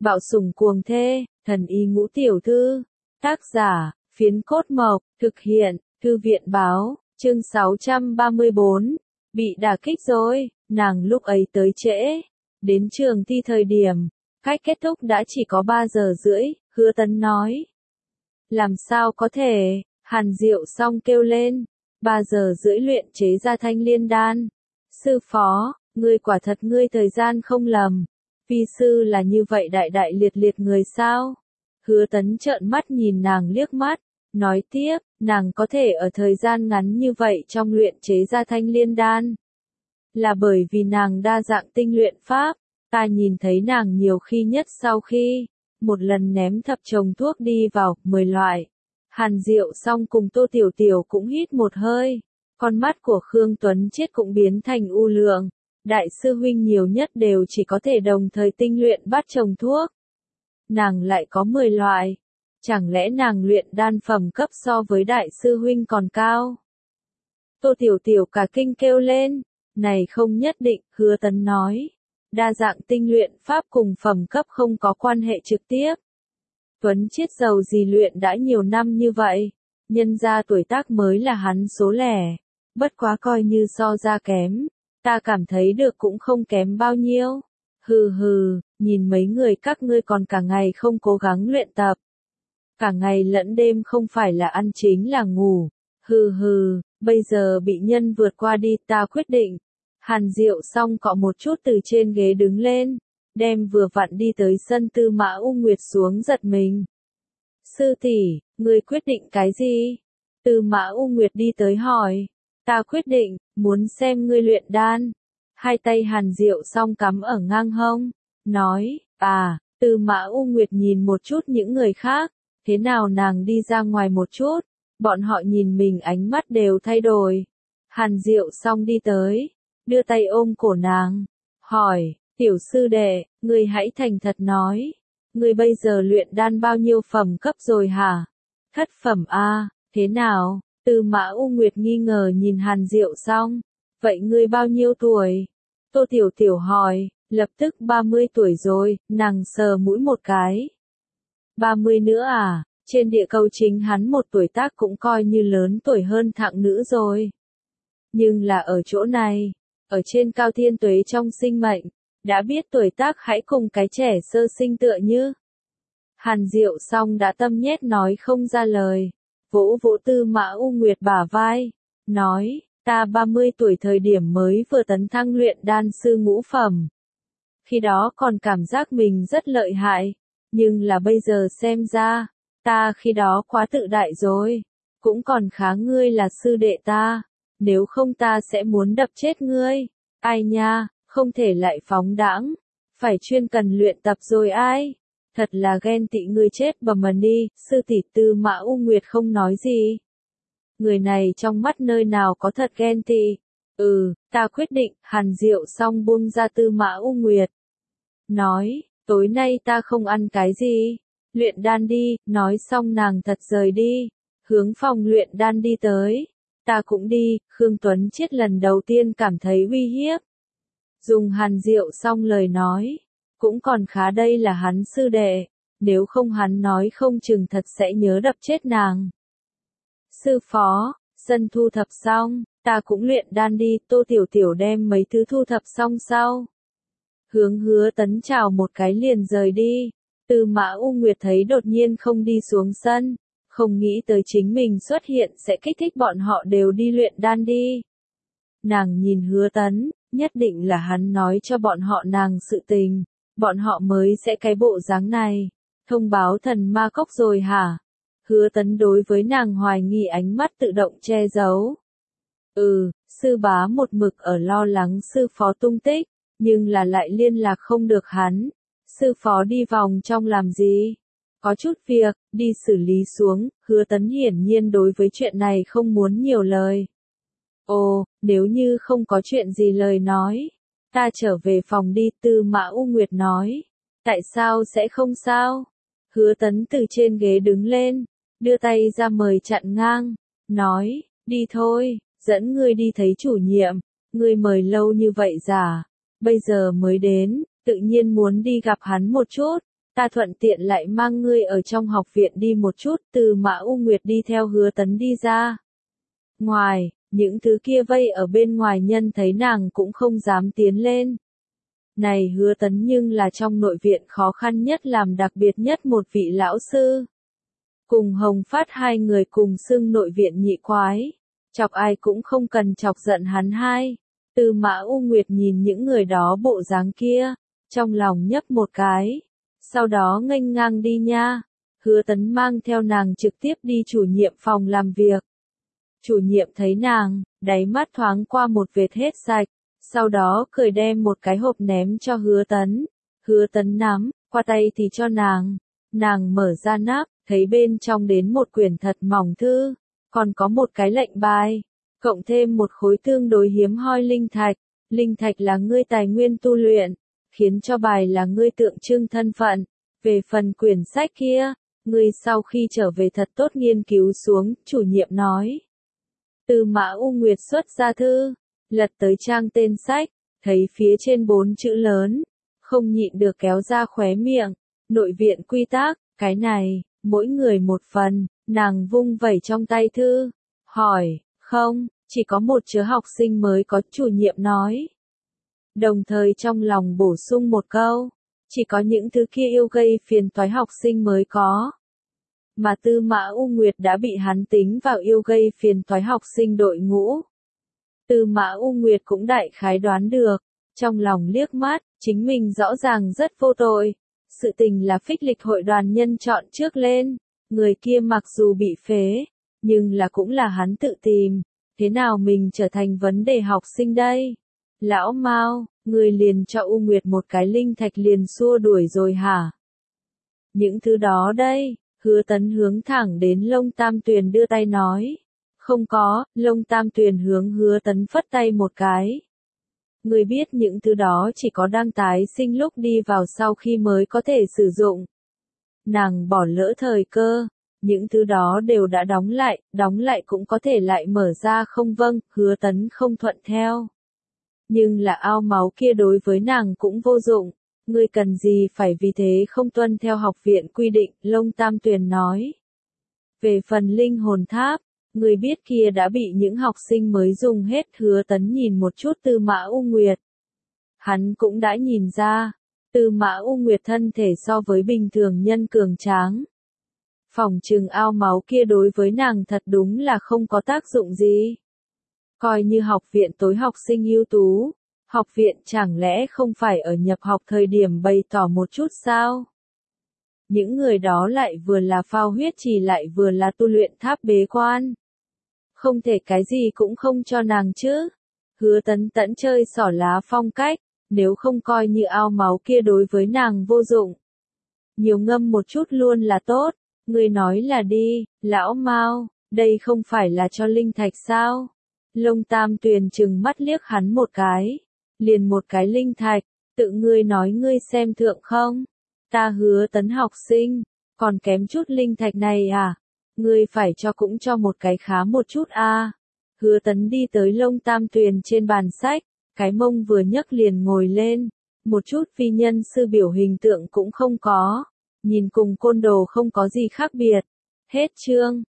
Bạo sủng cuồng thê, thần y ngũ tiểu thư. Tác giả, Phiến Cốt Mộc, thực hiện, Thư viện báo, chương 634. Bị đả kích rồi, nàng lúc ấy tới trễ. Đến trường thi thời điểm, cách kết thúc đã chỉ có 3 giờ rưỡi, Hứa Tấn nói. Làm sao có thể, Hàn Diệu xong kêu lên. 3 giờ rưỡi luyện chế ra thanh liên đan. Sư phó, ngươi quả thật ngươi thời gian không lầm. Vi sư là như vậy đại đại liệt liệt người sao? Hứa Tấn trợn mắt nhìn nàng liếc mắt, nói tiếp, nàng có thể ở thời gian ngắn như vậy trong luyện chế ra thanh liên đan. Là bởi vì nàng đa dạng tinh luyện pháp, ta nhìn thấy nàng nhiều khi nhất sau khi, một lần ném thập chồng thuốc đi vào, 10 loại. Hàn Diệu xong cùng Tô Tiểu Tiểu cũng hít một hơi, con mắt của Khương Tuấn Chiết cũng biến thành u lượng. Đại sư huynh nhiều nhất đều chỉ có thể đồng thời tinh luyện bát chồng thuốc. Nàng lại có 10 loại. Chẳng lẽ nàng luyện đan phẩm cấp so với đại sư huynh còn cao? Tô Tiểu Tiểu cả kinh kêu lên. Này không nhất định, Hứa Tấn nói. Đa dạng tinh luyện pháp cùng phẩm cấp không có quan hệ trực tiếp. Tuấn Chiết giàu gì luyện đã nhiều năm như vậy. Nhân ra tuổi tác mới là hắn số lẻ. Bất quá coi như so ra kém. Ta cảm thấy được cũng không kém bao nhiêu. Hừ hừ, nhìn mấy người các ngươi còn cả ngày không cố gắng luyện tập. Cả ngày lẫn đêm không phải là ăn chính là ngủ. Hừ hừ, bây giờ bị nhân vượt qua đi, ta quyết định. Hàn Diệu xong cọ một chút từ trên ghế đứng lên, đem vừa vặn đi tới sân Tư Mã U Nguyệt xuống giật mình. Sư tỷ, ngươi quyết định cái gì? Tư Mã U Nguyệt đi tới hỏi. Ta quyết định, muốn xem ngươi luyện đan. Hai tay Hàn Diệu xong cắm ở ngang hông, nói, Tư Mã U Nguyệt nhìn một chút những người khác, thế nào nàng đi ra ngoài một chút, bọn họ nhìn mình ánh mắt đều thay đổi. Hàn Diệu xong đi tới, đưa tay ôm cổ nàng, hỏi, tiểu sư đệ, ngươi hãy thành thật nói, ngươi bây giờ luyện đan bao nhiêu phẩm cấp rồi hả? Thất phẩm a, thế nào? Tư Mã U Nguyệt nghi ngờ nhìn Hàn Diệu xong, vậy ngươi bao nhiêu tuổi? Tô Tiểu Tiểu hỏi, lập tức 30 tuổi rồi, nàng sờ mũi một cái. 30 nữa à, trên địa cầu chính hắn một tuổi tác cũng coi như lớn tuổi hơn thạng nữ rồi. Nhưng là ở chỗ này, ở trên cao thiên tuế trong sinh mệnh, đã biết tuổi tác hãy cùng cái trẻ sơ sinh tựa như. Hàn Diệu xong đã tâm nhét nói không ra lời. Vỗ vỗ Tư Mã U Nguyệt bả vai, nói, ta 30 tuổi thời điểm mới vừa tấn thăng luyện đan sư ngũ phẩm. Khi đó còn cảm giác mình rất lợi hại, nhưng là bây giờ xem ra, ta khi đó quá tự đại rồi, cũng còn khá ngươi là sư đệ ta, nếu không ta sẽ muốn đập chết ngươi, ai nha, không thể lại phóng đãng, phải chuyên cần luyện tập rồi ai. Thật là ghen tị ngươi chết bầm mần đi, sư tỷ. Tư Mã U Nguyệt không nói gì. Người này trong mắt nơi nào có thật ghen tị. Ta quyết định, Hàn Diệu xong buông ra Tư Mã U Nguyệt. Nói, tối nay ta không ăn cái gì. Luyện đan đi, nói xong nàng thật rời đi. Hướng phòng luyện đan đi tới. Ta cũng đi, Khương Tuấn Chiết lần đầu tiên cảm thấy uy hiếp. Dùng Hàn Diệu xong lời nói. Cũng còn khá đây là hắn sư đệ, nếu không hắn nói không chừng thật sẽ nhớ đập chết nàng. Sư phó, sân thu thập xong, ta cũng luyện đan đi, Tô Tiểu Tiểu đem mấy thứ thu thập xong sau. Hướng Hứa Tấn chào một cái liền rời đi, Tư Mã U Nguyệt thấy đột nhiên không đi xuống sân, không nghĩ tới chính mình xuất hiện sẽ kích thích bọn họ đều đi luyện đan đi. Nàng nhìn Hứa Tấn, nhất định là hắn nói cho bọn họ nàng sự tình. Bọn họ mới sẽ cái bộ dáng này. Thông báo thần ma cốc rồi hả? Hứa Tấn đối với nàng hoài nghi ánh mắt tự động che giấu. Sư bá một mực ở lo lắng sư phó tung tích, nhưng là lại liên lạc không được hắn. Sư phó đi vòng trong làm gì? Có chút việc, đi xử lý xuống. Hứa Tấn hiển nhiên đối với chuyện này không muốn nhiều lời. Nếu như không có chuyện gì lời nói. Ta trở về phòng đi, Tư Mã U Nguyệt nói. Tại sao sẽ không sao? Hứa Tấn từ trên ghế đứng lên, đưa tay ra mời chặn ngang, nói, đi thôi, dẫn ngươi đi thấy chủ nhiệm, ngươi mời lâu như vậy giả, bây giờ mới đến, tự nhiên muốn đi gặp hắn một chút, ta thuận tiện lại mang ngươi ở trong học viện đi một chút. Từ Mã U Nguyệt đi theo Hứa Tấn đi ra. Ngoài, những thứ kia vây ở bên ngoài nhân thấy nàng cũng không dám tiến lên. Này Hứa Tấn nhưng là trong nội viện khó khăn nhất làm đặc biệt nhất một vị lão sư. Cùng Hồng Phát hai người cùng xưng nội viện nhị quái. Chọc ai cũng không cần chọc giận hắn hai. Từ Mã U Nguyệt nhìn những người đó bộ dáng kia, trong lòng nhấp một cái. Sau đó nghênh ngang đi nha. Hứa Tấn mang theo nàng trực tiếp đi chủ nhiệm phòng làm việc. Chủ nhiệm thấy nàng, đáy mắt thoáng qua một vệt hết sạch. Sau đó cười đem một cái hộp ném cho Hứa Tấn. Hứa Tấn nắm, qua tay thì cho nàng. Nàng mở ra nắp, thấy bên trong đến một quyển thật mỏng thư. Còn có một cái lệnh bài. Cộng thêm một khối tương đối hiếm hoi linh thạch. Linh thạch là ngươi tài nguyên tu luyện. Khiến cho bài là ngươi tượng trưng thân phận. Về phần quyển sách kia, ngươi sau khi trở về thật tốt nghiên cứu xuống, chủ nhiệm nói. Từ Mã U Nguyệt xuất ra thư, lật tới trang tên sách, thấy phía trên 4 chữ lớn, không nhịn được kéo ra khóe miệng. Nội viện quy tắc, cái này, mỗi người một phần, nàng vung vẩy trong tay thư, hỏi, không, chỉ có một chứa học sinh mới có, chủ nhiệm nói. Đồng thời trong lòng bổ sung một câu, chỉ có những thứ kia yêu gây phiền toái học sinh mới có. Mà Tư Mã U Nguyệt đã bị hắn tính vào yêu gây phiền toái học sinh đội ngũ. Tư Mã U Nguyệt cũng đại khái đoán được, trong lòng liếc mắt, chính mình rõ ràng rất vô tội. Sự tình là phích lịch hội đoàn nhân chọn trước lên, người kia mặc dù bị phế, nhưng là cũng là hắn tự tìm, thế nào mình trở thành vấn đề học sinh đây? Lão Mao, người liền cho U Nguyệt một cái linh thạch liền xua đuổi rồi hả? Những thứ đó đây, Hứa Tấn hướng thẳng đến Lông Tam Tuyền đưa tay nói. Không có, Lông Tam Tuyền hướng Hứa Tấn phất tay một cái. Người biết những thứ đó chỉ có đang tái sinh lúc đi vào sau khi mới có thể sử dụng. Nàng bỏ lỡ thời cơ, những thứ đó đều đã đóng lại cũng có thể lại mở ra không vâng, Hứa Tấn không thuận theo. Nhưng là ao máu kia đối với nàng cũng vô dụng, ngươi cần gì phải vì thế không tuân theo học viện quy định, Lông Tam Tuyền nói. Về phần linh hồn tháp, người biết kia đã bị những học sinh mới dùng hết. Hứa Tấn nhìn một chút Tư Mã U Nguyệt. Hắn cũng đã nhìn ra, Tư Mã U Nguyệt thân thể so với bình thường nhân cường tráng. Phỏng chừng ao máu kia đối với nàng thật đúng là không có tác dụng gì. Coi như học viện tối học sinh ưu tú, học viện chẳng lẽ không phải ở nhập học thời điểm bày tỏ một chút sao? Những người đó lại vừa là phao huyết trì lại vừa là tu luyện tháp bế quan. Không thể cái gì cũng không cho nàng chứ. Hứa Tấn tẫn chơi xỏ lá phong cách, nếu không coi như ao máu kia đối với nàng vô dụng. Nhiều ngâm một chút luôn là tốt, người nói là đi, lão Mao, đây không phải là cho linh thạch sao? Lông Tam Tuyền trừng mắt liếc hắn một cái, liền một cái linh thạch, tự ngươi nói ngươi xem thượng không? Ta Hứa Tấn học sinh, còn kém chút linh thạch này à? Ngươi phải cho cũng cho một cái khá một chút a. Hứa Tấn đi tới Lông Tam Tuyền trên bàn sách, cái mông vừa nhấc liền ngồi lên, một chút phi nhân sư biểu hình tượng cũng không có, nhìn cùng côn đồ không có gì khác biệt. Hết chương.